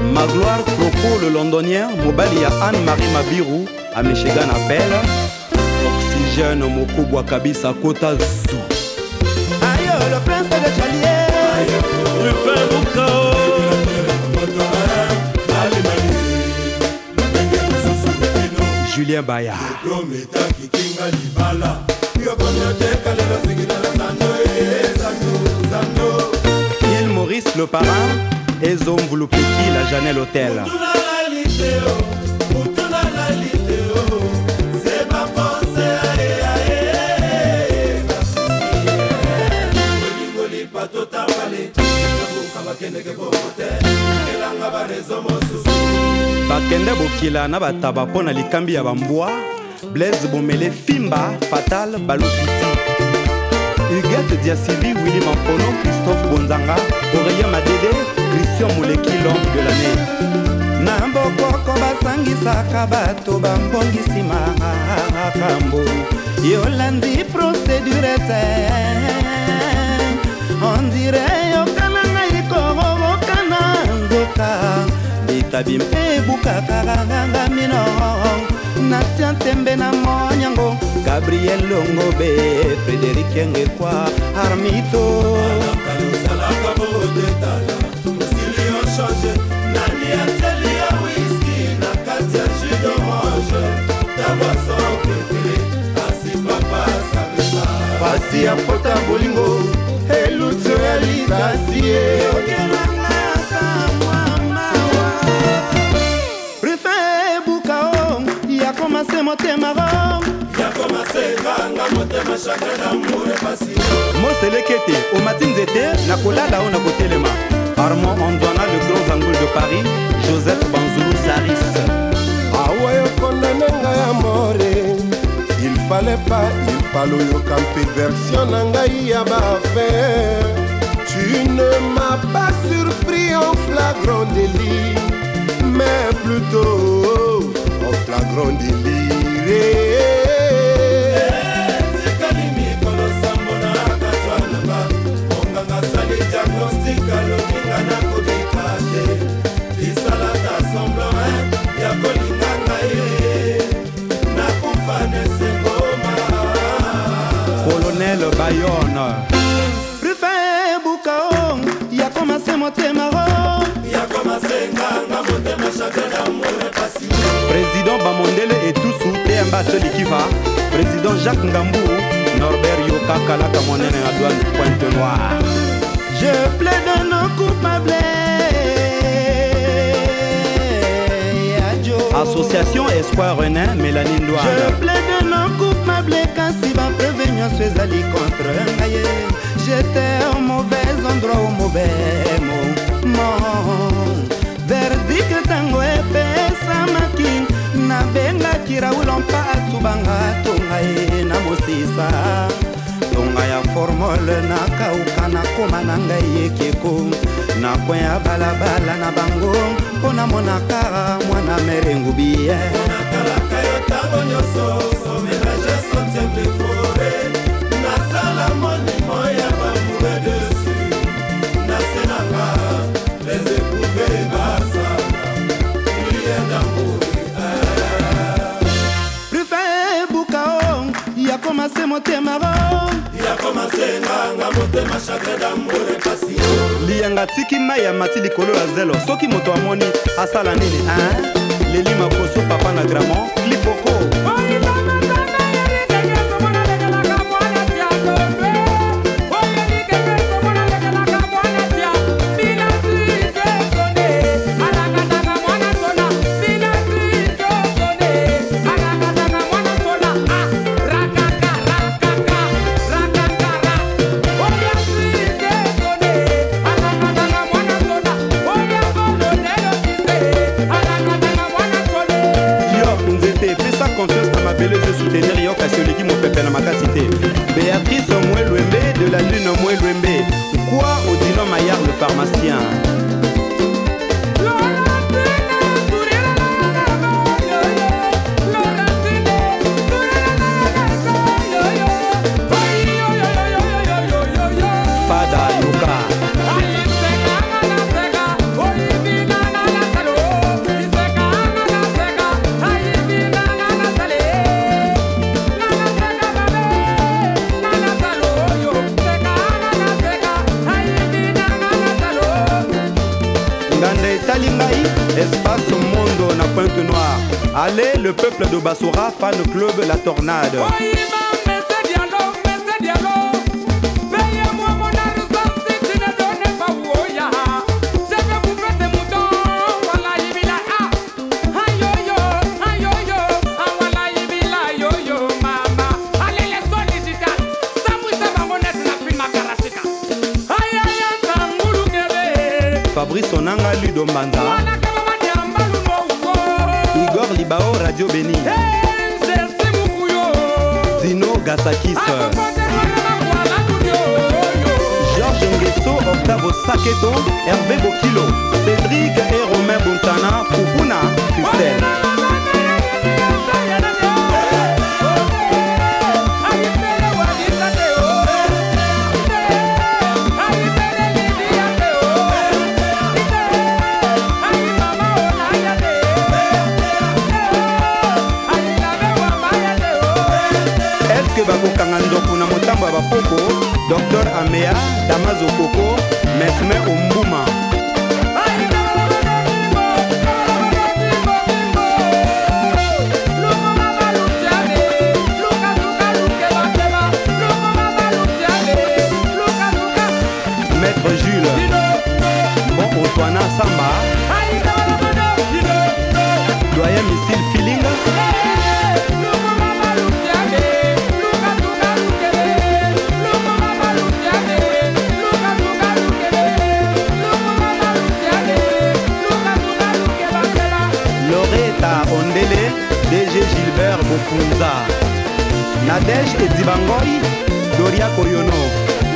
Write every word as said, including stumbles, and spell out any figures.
Magloire Croco le londonien, mobali ya Anne-Marie Mabiru à Michigan appelle Oxygène Mokubwa Kabisa Kota Zou. Ayo le prince de Chalier Rufin Bukao Julien Baya Il Maurice le parrain et Zom Vouloupiki la Janelle Hôtel. Bakende bokila na bataba pona likambi ya bambwa Blaise Bomele Fimba Fatal Balofiti Huguette Diasivi Willy Mampono Christophe Bonzanga Aurélien Madede Christian Mouleki l'homme de l'année Nambokoko basangisaka bato bambongisi makambo Yolandi procédure te On dirait yokana ngai korobokana nzoka Bitabi mpe bukakaranga mino Natia Tembe na Monyango Gabriel Longobe Frédéric Ngekwa Armito Pasi ya pota bolingo Elutso ya lisasie Commencé motema rom ya commencé nganga motema chakra d'amour et passion Moselekete au matin zete na kolala ona kotelema Armand Andouana le grand angle de Paris Joseph Banzoulou Saris Awayo konanenga ya more Il fallait pas il fallait yo camper version ngai ya ba faire Tu ne m'as pas surpris en flagrant délit mais plutôt en flagrant délire Colonel Bayonne Rufin Bukao ya commencé motema rom ya commencé nganga motema chakra d'amour et passion Président Bamondele et Toussou Théamba Telikiva Président Jacques Ngambou Norbert Yoka Kalaka Monene à douane Pointe Noire Je plaide non coupable Association Espoir René Mélanie Ndouane Je plaide non coupable Kasi va prévenir suis allé contre Ngaye J'étais au mauvais endroit au mauvais moment Verdict tango epesa makin Na benga kira ulompa atubanga Tonga e na mosisa Tonga ya formole na kauka na koma na ngai ekeko Na kwen ya balabala na bango Kona monaka mwana merengu biye Kona kalaka yo tango nyoso So ménage son temple fore Na sala moni moya bamoure dessus Na senanga les éprouvés basana Il y a d'amour Rufin Bukao Ya commencé motema rom Ya commencé nganga motema chakra d'amour et passion Lianga tiki maya mati likolo ya zelo Soki moto amoni asala nini hein? Leli makoso papa na gramon Flipoko Béatrice Mouelouembe de la lune Mouelouembe Quoi Odino Maillard le pharmacien Fada Yuka Ngande Talingai, Espace Mondo na Pointe Noire. Allez, le peuple de Bassora, fan club La Tornade. Fabrice Onanga Ludo Mbanza, Igor Libao Radio Beni, Dino Gasakis, Georges Nguesso, Octavo Saketo, Hervé Bokilo, Cédric et Romain Bontana, Fufuna, Christelle. Bakokanga nzoku na motambo ya bapoko Docteur Amea, Damazo Koko, Mesme Ombuma. Maître Jules, Bon Antoine Samba, Doyen Missile Feeling, Ondele, D G Gilbert Bokunza, Nadège et Dibangoy, Doria Koyono.